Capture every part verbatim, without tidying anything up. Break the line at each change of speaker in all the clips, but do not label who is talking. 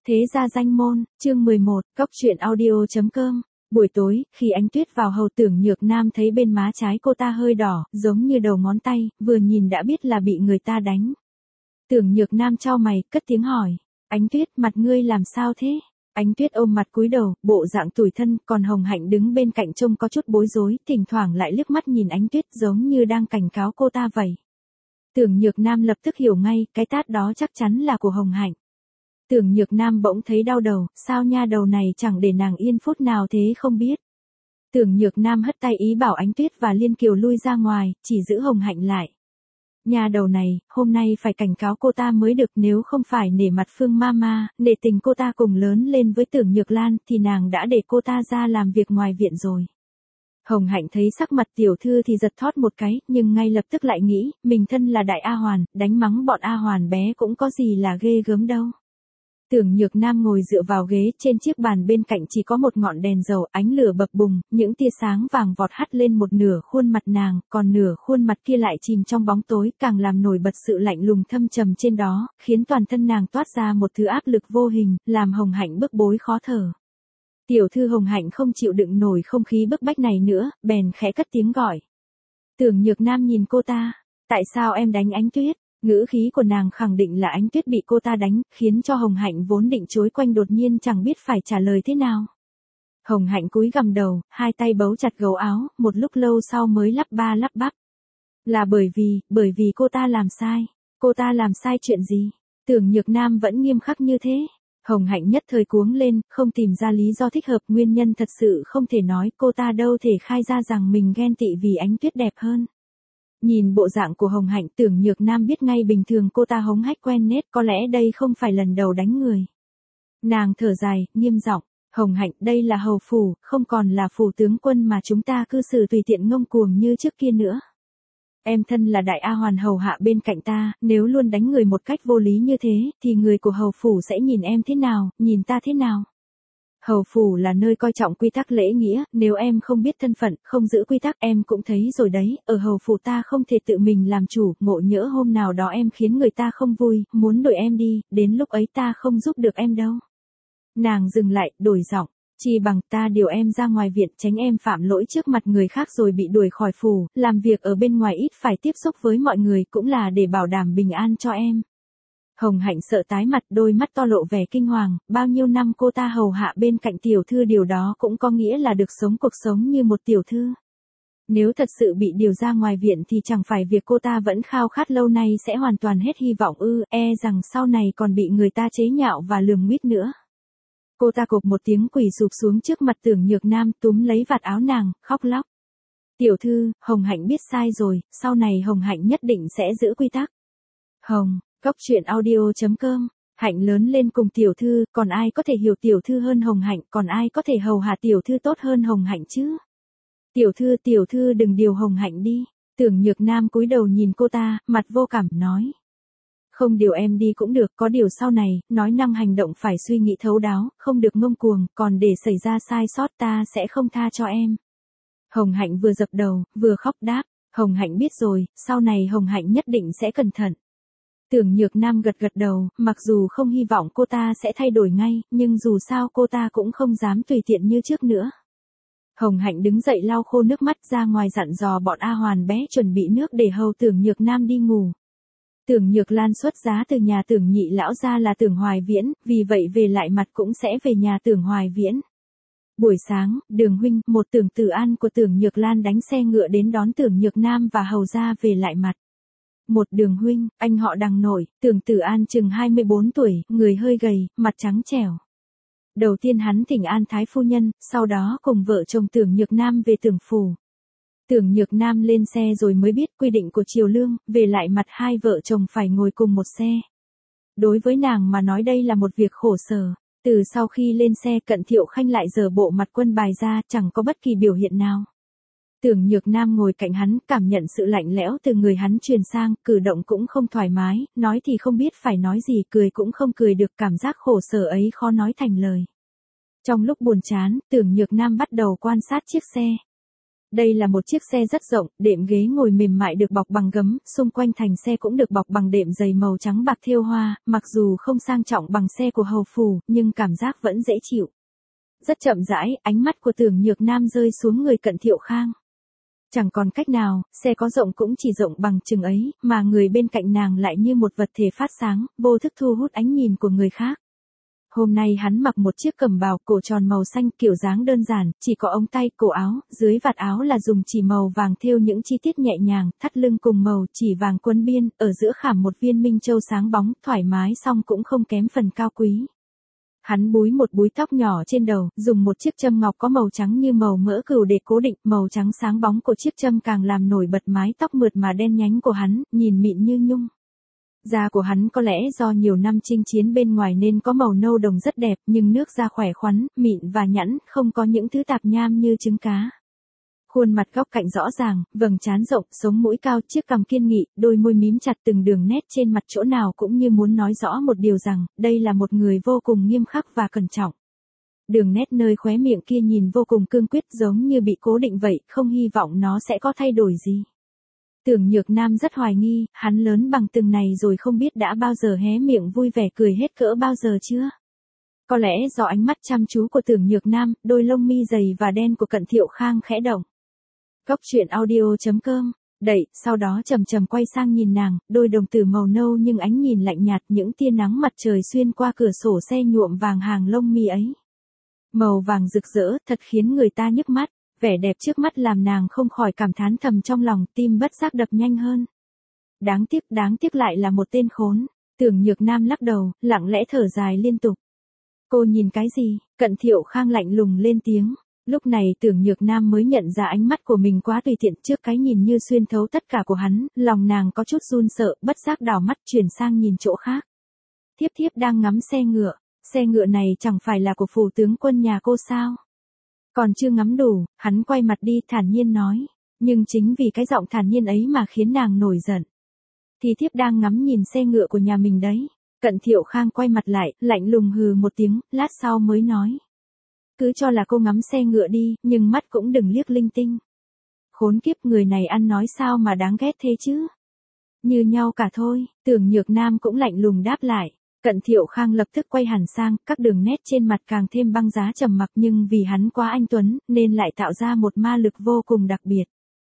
Thế gia danh môn, chương mười một, cốc truyện audio chấm com. Buổi tối, khi Ánh Tuyết vào hầu Tưởng Nhược Nam thấy bên má trái cô ta hơi đỏ, giống như đầu ngón tay, vừa nhìn đã biết là bị người ta đánh. Tưởng Nhược Nam chau mày, cất tiếng hỏi, Ánh Tuyết, mặt ngươi làm sao thế? Ánh Tuyết ôm mặt cúi đầu, bộ dạng tủi thân, còn Hồng Hạnh đứng bên cạnh trông có chút bối rối, thỉnh thoảng lại liếc mắt nhìn Ánh Tuyết giống như đang cảnh cáo cô ta vậy. Tưởng Nhược Nam lập tức hiểu ngay, cái tát đó chắc chắn là của Hồng Hạnh. Tưởng Nhược Nam bỗng thấy đau đầu, sao nha đầu này chẳng để nàng yên phút nào thế không biết. Tưởng Nhược Nam hất tay ý bảo Ánh Tuyết và Liên Kiều lui ra ngoài, chỉ giữ Hồng Hạnh lại. Nha đầu này, hôm nay phải cảnh cáo cô ta mới được, nếu không phải nể mặt Phương Mama, nể tình cô ta cùng lớn lên với Tưởng Nhược Lan thì nàng đã để cô ta ra làm việc ngoài viện rồi. Hồng Hạnh thấy sắc mặt tiểu thư thì giật thót một cái, nhưng ngay lập tức lại nghĩ, mình thân là đại A Hoàn, đánh mắng bọn A Hoàn bé cũng có gì là ghê gớm đâu. Tưởng Nhược Nam ngồi dựa vào ghế, trên chiếc bàn bên cạnh chỉ có một ngọn đèn dầu, ánh lửa bập bùng, những tia sáng vàng vọt hắt lên một nửa khuôn mặt nàng, còn nửa khuôn mặt kia lại chìm trong bóng tối, càng làm nổi bật sự lạnh lùng thâm trầm trên đó, khiến toàn thân nàng toát ra một thứ áp lực vô hình, làm Hồng Hạnh bức bối khó thở. Tiểu thư Hồng Hạnh không chịu đựng nổi không khí bức bách này nữa, bèn khẽ cất tiếng gọi. Tưởng Nhược Nam nhìn cô ta, tại sao em đánh Ánh Tuyết? Ngữ khí của nàng khẳng định là Ánh Tuyết bị cô ta đánh, khiến cho Hồng Hạnh vốn định chối quanh đột nhiên chẳng biết phải trả lời thế nào. Hồng Hạnh cúi gằm đầu, hai tay bấu chặt gấu áo, một lúc lâu sau mới lắp ba lắp bắp. Là bởi vì, bởi vì cô ta làm sai. Cô ta làm sai chuyện gì? Tưởng Nhược Nam vẫn nghiêm khắc như thế. Hồng Hạnh nhất thời cuống lên, không tìm ra lý do thích hợp, nguyên nhân thật sự không thể nói, cô ta đâu thể khai ra rằng mình ghen tị vì Ánh Tuyết đẹp hơn. Nhìn bộ dạng của Hồng Hạnh, Tưởng Nhược Nam biết ngay bình thường cô ta hống hách quen nết, có lẽ đây không phải lần đầu đánh người. Nàng thở dài, nghiêm giọng, Hồng Hạnh, đây là hầu phủ, không còn là phủ tướng quân mà chúng ta cư xử tùy tiện ngông cuồng như trước kia nữa. Em thân là đại A Hoàn hầu hạ bên cạnh ta, nếu luôn đánh người một cách vô lý như thế, thì người của hầu phủ sẽ nhìn em thế nào, nhìn ta thế nào? Hầu phủ là nơi coi trọng quy tắc lễ nghĩa, nếu em không biết thân phận, không giữ quy tắc em cũng thấy rồi đấy, ở hầu phủ ta không thể tự mình làm chủ, ngộ nhỡ hôm nào đó em khiến người ta không vui, muốn đuổi em đi, đến lúc ấy ta không giúp được em đâu. Nàng dừng lại, đổi giọng, chỉ bằng ta điều em ra ngoài viện, tránh em phạm lỗi trước mặt người khác rồi bị đuổi khỏi phủ, làm việc ở bên ngoài ít phải tiếp xúc với mọi người cũng là để bảo đảm bình an cho em. Hồng Hạnh sợ tái mặt, đôi mắt to lộ vẻ kinh hoàng, bao nhiêu năm cô ta hầu hạ bên cạnh tiểu thư, điều đó cũng có nghĩa là được sống cuộc sống như một tiểu thư. Nếu thật sự bị điều ra ngoài viện thì chẳng phải việc cô ta vẫn khao khát lâu nay sẽ hoàn toàn hết hy vọng ư, e rằng sau này còn bị người ta chế nhạo và lườm nguýt nữa. Cô ta cộp một tiếng quỳ sụp xuống trước mặt Tưởng Nhược Nam, túm lấy vạt áo nàng, khóc lóc. Tiểu thư, Hồng Hạnh biết sai rồi, sau này Hồng Hạnh nhất định sẽ giữ quy tắc. Hồng, cốc truyện audio chấm com. Hạnh lớn lên cùng tiểu thư, còn ai có thể hiểu tiểu thư hơn Hồng Hạnh, còn ai có thể hầu hạ tiểu thư tốt hơn Hồng Hạnh chứ? Tiểu thư, tiểu thư đừng điều Hồng Hạnh đi. Tưởng Nhược Nam cúi đầu nhìn cô ta, mặt vô cảm, nói. Không điều em đi cũng được, có điều sau này, nói năng hành động phải suy nghĩ thấu đáo, không được ngông cuồng, còn để xảy ra sai sót ta sẽ không tha cho em. Hồng Hạnh vừa dập đầu, vừa khóc đáp, Hồng Hạnh biết rồi, sau này Hồng Hạnh nhất định sẽ cẩn thận. Tưởng Nhược Nam gật gật đầu, mặc dù không hy vọng cô ta sẽ thay đổi ngay, nhưng dù sao cô ta cũng không dám tùy tiện như trước nữa. Hồng Hạnh đứng dậy lau khô nước mắt, ra ngoài dặn dò bọn A Hoàn bé chuẩn bị nước để hầu Tưởng Nhược Nam đi ngủ. Tưởng Nhược Lan xuất giá từ nhà Tưởng nhị lão ra là Tưởng Hoài Viễn, vì vậy về lại mặt cũng sẽ về nhà Tưởng Hoài Viễn. Buổi sáng, Đường huynh, một Tưởng Tử An của Tưởng Nhược Lan đánh xe ngựa đến đón Tưởng Nhược Nam và hầu ra về lại mặt. Một Đường huynh, anh họ Đằng nổi, Tưởng Tử An chừng hai mươi bốn tuổi, người hơi gầy, mặt trắng trẻo. Đầu tiên hắn thỉnh an thái phu nhân, sau đó cùng vợ chồng Tưởng Nhược Nam về Tưởng phủ. Tưởng Nhược Nam lên xe rồi mới biết quy định của triều lương, về lại mặt hai vợ chồng phải ngồi cùng một xe. Đối với nàng mà nói đây là một việc khổ sở. Từ sau khi lên xe, Cận Thiệu Khanh lại giở bộ mặt quân bài ra, chẳng có bất kỳ biểu hiện nào. Tưởng Nhược Nam ngồi cạnh hắn, cảm nhận sự lạnh lẽo từ người hắn truyền sang, cử động cũng không thoải mái, nói thì không biết phải nói gì, cười cũng không cười được, cảm giác khổ sở ấy khó nói thành lời. Trong lúc buồn chán, Tưởng Nhược Nam bắt đầu quan sát chiếc xe. Đây là một chiếc xe rất rộng, đệm ghế ngồi mềm mại được bọc bằng gấm, xung quanh thành xe cũng được bọc bằng đệm dày màu trắng bạc thêu hoa, mặc dù không sang trọng bằng xe của hầu phủ, nhưng cảm giác vẫn dễ chịu. Rất chậm rãi, ánh mắt của Tưởng Nhược Nam rơi xuống người Cận Thiệu Khang. Chẳng còn cách nào, xe có rộng cũng chỉ rộng bằng chừng ấy, mà người bên cạnh nàng lại như một vật thể phát sáng, vô thức thu hút ánh nhìn của người khác. Hôm nay hắn mặc một chiếc cẩm bào cổ tròn màu xanh kiểu dáng đơn giản, chỉ có ống tay, cổ áo, dưới vạt áo là dùng chỉ màu vàng thêu những chi tiết nhẹ nhàng, thắt lưng cùng màu chỉ vàng quấn biên, ở giữa khảm một viên minh châu sáng bóng, thoải mái song cũng không kém phần cao quý. Hắn búi một búi tóc nhỏ trên đầu, dùng một chiếc châm ngọc có màu trắng như màu mỡ cừu để cố định, màu trắng sáng bóng của chiếc châm càng làm nổi bật mái tóc mượt mà đen nhánh của hắn, nhìn mịn như nhung. Da của hắn có lẽ do nhiều năm chinh chiến bên ngoài nên có màu nâu đồng rất đẹp, nhưng nước da khỏe khoắn, mịn và nhẵn, không có những thứ tạp nham như trứng cá. Khuôn mặt góc cạnh rõ ràng, vầng trán rộng, sống mũi cao, chiếc cằm kiên nghị, đôi môi mím chặt, từng đường nét trên mặt chỗ nào cũng như muốn nói rõ một điều rằng, đây là một người vô cùng nghiêm khắc và cẩn trọng. Đường nét nơi khóe miệng kia nhìn vô cùng cương quyết, giống như bị cố định vậy, không hy vọng nó sẽ có thay đổi gì. Tưởng Nhược Nam rất hoài nghi, hắn lớn bằng từng này rồi không biết đã bao giờ hé miệng vui vẻ cười hết cỡ bao giờ chưa. Có lẽ do ánh mắt chăm chú của Tưởng Nhược Nam, đôi lông mi dày và đen của Cận Thiệu Khang khẽ động. Góc truyện audio chấm com, đẩy, sau đó chậm chậm quay sang nhìn nàng, đôi đồng tử màu nâu nhưng ánh nhìn lạnh nhạt, những tia nắng mặt trời xuyên qua cửa sổ xe nhuộm vàng hàng lông mi ấy. Màu vàng rực rỡ, thật khiến người ta nhức mắt, vẻ đẹp trước mắt làm nàng không khỏi cảm thán thầm trong lòng, tim bất giác đập nhanh hơn. Đáng tiếc, đáng tiếc lại là một tên khốn. Tưởng Nhược Nam lắc đầu, lặng lẽ thở dài liên tục. Cô nhìn cái gì? Cận Thiệu Khang lạnh lùng lên tiếng. Lúc này Tưởng Nhược Nam mới nhận ra ánh mắt của mình quá tùy tiện, trước cái nhìn như xuyên thấu tất cả của hắn, lòng nàng có chút run sợ, bất giác đảo mắt chuyển sang nhìn chỗ khác. Thiếp thiếp đang ngắm xe ngựa, xe ngựa này chẳng phải là của phủ tướng quân nhà cô sao? Còn chưa ngắm đủ, hắn quay mặt đi thản nhiên nói, nhưng chính vì cái giọng thản nhiên ấy mà khiến nàng nổi giận. Thì thiếp đang ngắm nhìn xe ngựa của nhà mình đấy. Cận Thiệu Khang quay mặt lại, lạnh lùng hừ một tiếng, lát sau mới nói. Cứ cho là cô ngắm xe ngựa đi, nhưng mắt cũng đừng liếc linh tinh. Khốn kiếp, người này ăn nói sao mà đáng ghét thế chứ? Như nhau cả thôi. Tưởng Nhược Nam cũng lạnh lùng đáp lại. Cận Thiệu Khang lập tức quay hẳn sang, các đường nét trên mặt càng thêm băng giá trầm mặc, nhưng vì hắn quá anh tuấn, nên lại tạo ra một ma lực vô cùng đặc biệt.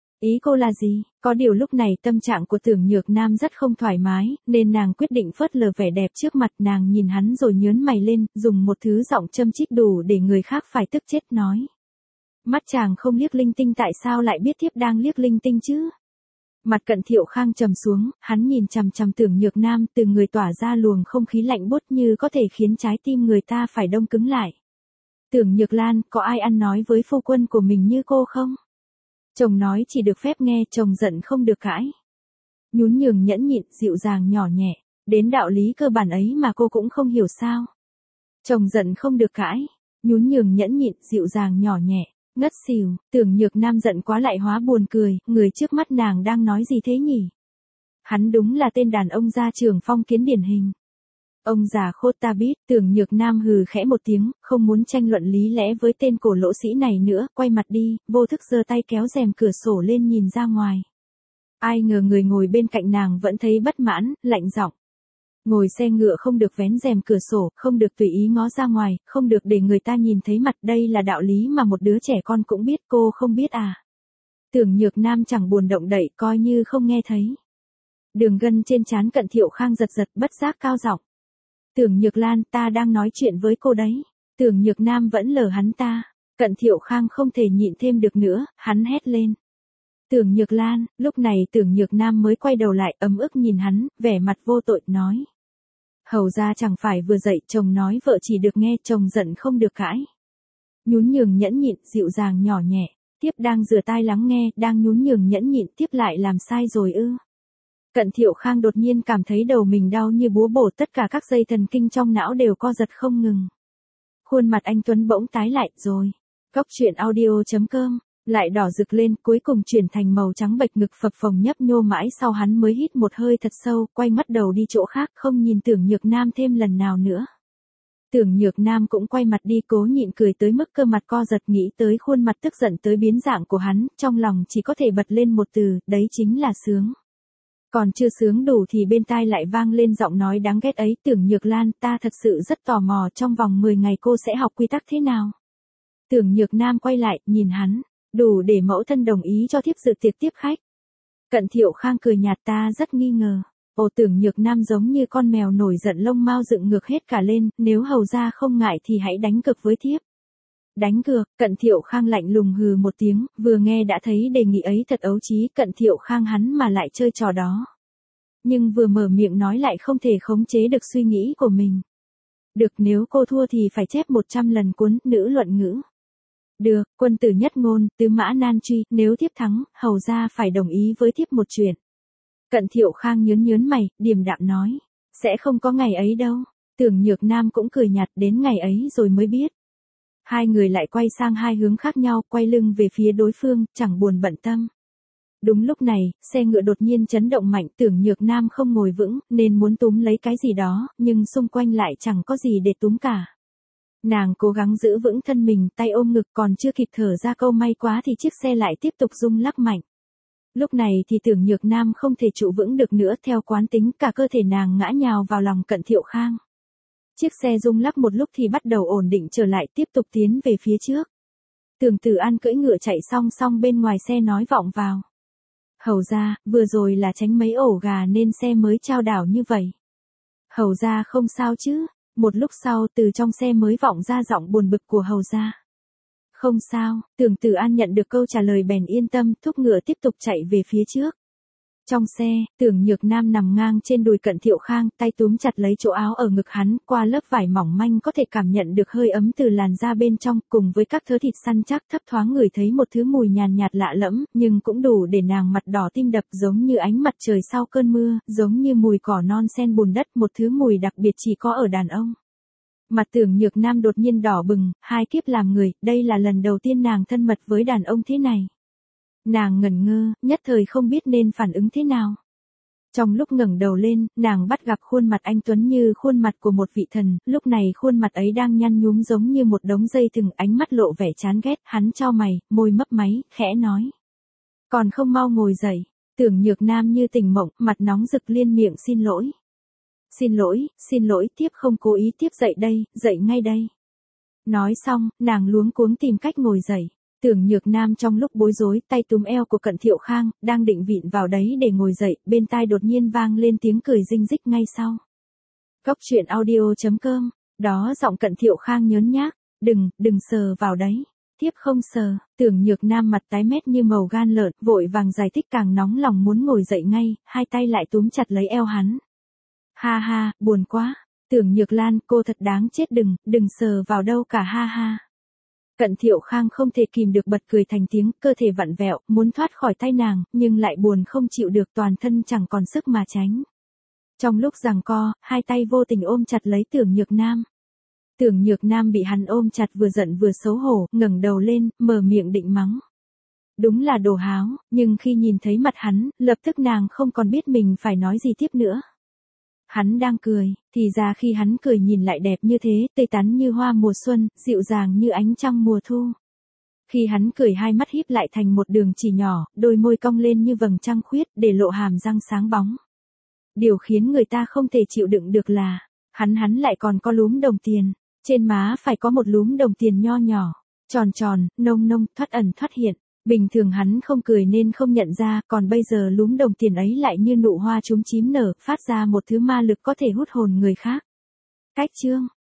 Ý cô là gì? Có điều lúc này tâm trạng của Tưởng Nhược Nam rất không thoải mái, nên nàng quyết định phớt lờ vẻ đẹp trước mặt, nàng nhìn hắn rồi nhớn mày lên, dùng một thứ giọng châm chích đủ để người khác phải tức chết nói. Mắt chàng không liếc linh tinh tại sao lại biết thiếp đang liếc linh tinh chứ? Mặt Cận Thiệu Khang trầm xuống, hắn nhìn chằm chằm Tưởng Nhược Nam, từ người tỏa ra luồng không khí lạnh buốt như có thể khiến trái tim người ta phải đông cứng lại. Tưởng Nhược Lan, có ai ăn nói với phu quân của mình như cô không? Chồng nói chỉ được phép nghe, chồng giận không được cãi. Nhún nhường nhẫn nhịn, dịu dàng nhỏ nhẹ, đến đạo lý cơ bản ấy mà cô cũng không hiểu sao? Chồng giận không được cãi, nhún nhường nhẫn nhịn, dịu dàng nhỏ nhẹ. Ngất xỉu, Tưởng Nhược Nam giận quá lại hóa buồn cười, người trước mắt nàng đang nói gì thế nhỉ? Hắn đúng là tên đàn ông gia trưởng phong kiến điển hình. Ông già khốt ta biết, Tưởng Nhược Nam hừ khẽ một tiếng, không muốn tranh luận lý lẽ với tên cổ lỗ sĩ này nữa, quay mặt đi, vô thức giơ tay kéo rèm cửa sổ lên nhìn ra ngoài. Ai ngờ người ngồi bên cạnh nàng vẫn thấy bất mãn, lạnh giọng. Ngồi xe ngựa không được vén rèm cửa sổ, không được tùy ý ngó ra ngoài, không được để người ta nhìn thấy mặt, đây là đạo lý mà một đứa trẻ con cũng biết, cô không biết à? Tưởng Nhược Nam chẳng buồn động đậy, coi như không nghe thấy. Đường gân trên trán Cận Thiệu Khang giật giật, bất giác cao giọng. Tưởng Nhược Lan, ta đang nói chuyện với cô đấy. Tưởng Nhược Nam vẫn lờ hắn ta. Cận Thiệu Khang không thể nhịn thêm được nữa, hắn hét lên. Tưởng Nhược Lan, lúc này Tưởng Nhược Nam mới quay đầu lại, ấm ức nhìn hắn, vẻ mặt vô tội, nói. Hầu ra chẳng phải vừa dậy, chồng nói vợ chỉ được nghe, chồng giận không được cãi. Nhún nhường nhẫn nhịn, dịu dàng nhỏ nhẹ, tiếp đang rửa tai lắng nghe, đang nhún nhường nhẫn nhịn, tiếp lại làm sai rồi ư. Cận Thiệu Khang đột nhiên cảm thấy đầu mình đau như búa bổ, tất cả các dây thần kinh trong não đều co giật không ngừng. Khuôn mặt anh Tuấn bỗng tái lại, rồi. Góc truyện audio chấm com, lại đỏ rực lên, cuối cùng chuyển thành màu trắng bệch, ngực phập phồng nhấp nhô mãi sau hắn mới hít một hơi thật sâu, quay mắt đầu đi chỗ khác, không nhìn Tưởng Nhược Nam thêm lần nào nữa. Tưởng Nhược Nam cũng quay mặt đi cố nhịn cười tới mức cơ mặt co giật, nghĩ tới khuôn mặt tức giận tới biến dạng của hắn, trong lòng chỉ có thể bật lên một từ, đấy chính là sướng. Còn chưa sướng đủ thì bên tai lại vang lên giọng nói đáng ghét ấy, Tưởng Nhược Lan, ta thật sự rất tò mò trong vòng mười ngày cô sẽ học quy tắc thế nào. Tưởng Nhược Nam quay lại, nhìn hắn, đủ để mẫu thân đồng ý cho thiếp dự tiệc tiếp khách. Cận Thiệu Khang cười nhạt, ta rất nghi ngờ. Ồ, Tưởng Nhược Nam giống như con mèo nổi giận, lông mao dựng ngược hết cả lên, nếu hầu ra không ngại thì hãy đánh cược với thiếp. Đánh cược? Cận Thiệu Khang lạnh lùng hừ một tiếng, vừa nghe đã thấy đề nghị ấy thật ấu trí, Cận Thiệu Khang hắn mà lại chơi trò đó. Nhưng vừa mở miệng nói lại không thể khống chế được suy nghĩ của mình. Được, nếu cô thua thì phải chép một trăm lần cuốn nữ luận ngữ. Được, quân tử nhất ngôn, tứ mã nan truy, nếu thiếp thắng, hầu ra phải đồng ý với thiếp một chuyện. Cận Thiệu Khang nhớn nhớn mày, điềm đạm nói, sẽ không có ngày ấy đâu. Tưởng Nhược Nam cũng cười nhạt, đến ngày ấy rồi mới biết. Hai người lại quay sang hai hướng khác nhau, quay lưng về phía đối phương, chẳng buồn bận tâm. Đúng lúc này, xe ngựa đột nhiên chấn động mạnh, Tưởng Nhược Nam không ngồi vững, nên muốn túm lấy cái gì đó, nhưng xung quanh lại chẳng có gì để túm cả. Nàng cố gắng giữ vững thân mình, tay ôm ngực, còn chưa kịp thở ra câu may quá thì chiếc xe lại tiếp tục rung lắc mạnh. Lúc này thì Tưởng Nhược Nam không thể trụ vững được nữa, theo quán tính cả cơ thể nàng ngã nhào vào lòng Cận Thiệu Khang. Chiếc xe rung lắc một lúc thì bắt đầu ổn định trở lại, tiếp tục tiến về phía trước. Tưởng Tử An cưỡi ngựa chạy song song bên ngoài xe nói vọng vào. Hầu ra, vừa rồi là tránh mấy ổ gà nên xe mới chao đảo như vậy. Hầu ra không sao chứ? Một lúc sau từ trong xe mới vọng ra giọng buồn bực của hầu ra. Không sao, Tưởng Tử An nhận được câu trả lời bèn yên tâm, thúc ngựa tiếp tục chạy về phía trước. Trong xe, Tưởng Nhược Nam nằm ngang trên đùi Cận Thiệu Khang, tay túm chặt lấy chỗ áo ở ngực hắn, qua lớp vải mỏng manh có thể cảm nhận được hơi ấm từ làn da bên trong, cùng với các thớ thịt săn chắc, thấp thoáng ngửi thấy một thứ mùi nhàn nhạt lạ lẫm, nhưng cũng đủ để nàng mặt đỏ tim đập, giống như ánh mặt trời sau cơn mưa, giống như mùi cỏ non sen bùn đất, một thứ mùi đặc biệt chỉ có ở đàn ông. Mặt Tưởng Nhược Nam đột nhiên đỏ bừng, hai kiếp làm người, đây là lần đầu tiên nàng thân mật với đàn ông thế này. Nàng ngẩn ngơ, nhất thời không biết nên phản ứng thế nào. Trong lúc ngẩng đầu lên, nàng bắt gặp khuôn mặt anh tuấn như khuôn mặt của một vị thần, lúc này khuôn mặt ấy đang nhăn nhúm giống như một đống dây thừng, ánh mắt lộ vẻ chán ghét, hắn chau mày, môi mấp máy, khẽ nói. Còn không mau ngồi dậy. Tưởng Nhược Nam như tỉnh mộng, mặt nóng rực liên miệng xin lỗi. Xin lỗi, xin lỗi, tiếp không cố ý, tiếp dậy đây, dậy ngay đây. Nói xong, nàng luống cuống tìm cách ngồi dậy. Tưởng Nhược Nam trong lúc bối rối, tay túm eo của Cận Thiệu Khang, đang định vịn vào đấy để ngồi dậy, bên tai đột nhiên vang lên tiếng cười rinh rích ngay sau. Cốc truyện audio chấm com, đó giọng Cận Thiệu Khang nhớn nhác, đừng, đừng sờ vào đấy. Tiếp không sờ. Tưởng Nhược Nam mặt tái mét như màu gan lợn, vội vàng giải thích, càng nóng lòng muốn ngồi dậy ngay, hai tay lại túm chặt lấy eo hắn. Ha ha, buồn quá. Tưởng Nhược Lan, cô thật đáng chết, đừng, đừng sờ vào đâu cả, ha ha. Cận Thiệu Khang không thể kìm được bật cười thành tiếng, cơ thể vặn vẹo, muốn thoát khỏi tay nàng, nhưng lại buồn không chịu được, toàn thân chẳng còn sức mà tránh. Trong lúc giằng co, hai tay vô tình ôm chặt lấy Tưởng Nhược Nam. Tưởng Nhược Nam bị hắn ôm chặt vừa giận vừa xấu hổ, ngẩng đầu lên, mở miệng định mắng. Đúng là đồ háo, nhưng khi nhìn thấy mặt hắn, lập tức nàng không còn biết mình phải nói gì tiếp nữa. Hắn đang cười, thì ra khi hắn cười nhìn lại đẹp như thế, tươi tắn như hoa mùa xuân, dịu dàng như ánh trăng mùa thu. Khi hắn cười hai mắt híp lại thành một đường chỉ nhỏ, đôi môi cong lên như vầng trăng khuyết, để lộ hàm răng sáng bóng. Điều khiến người ta không thể chịu đựng được là, hắn hắn lại còn có lúm đồng tiền, trên má phải có một lúm đồng tiền nho nhỏ, tròn tròn, nông nông, thoát ẩn thoát hiện. Bình thường hắn không cười nên không nhận ra, còn bây giờ lúm đồng tiền ấy lại như nụ hoa chúm chím nở, phát ra một thứ ma lực có thể hút hồn người khác. Cách chương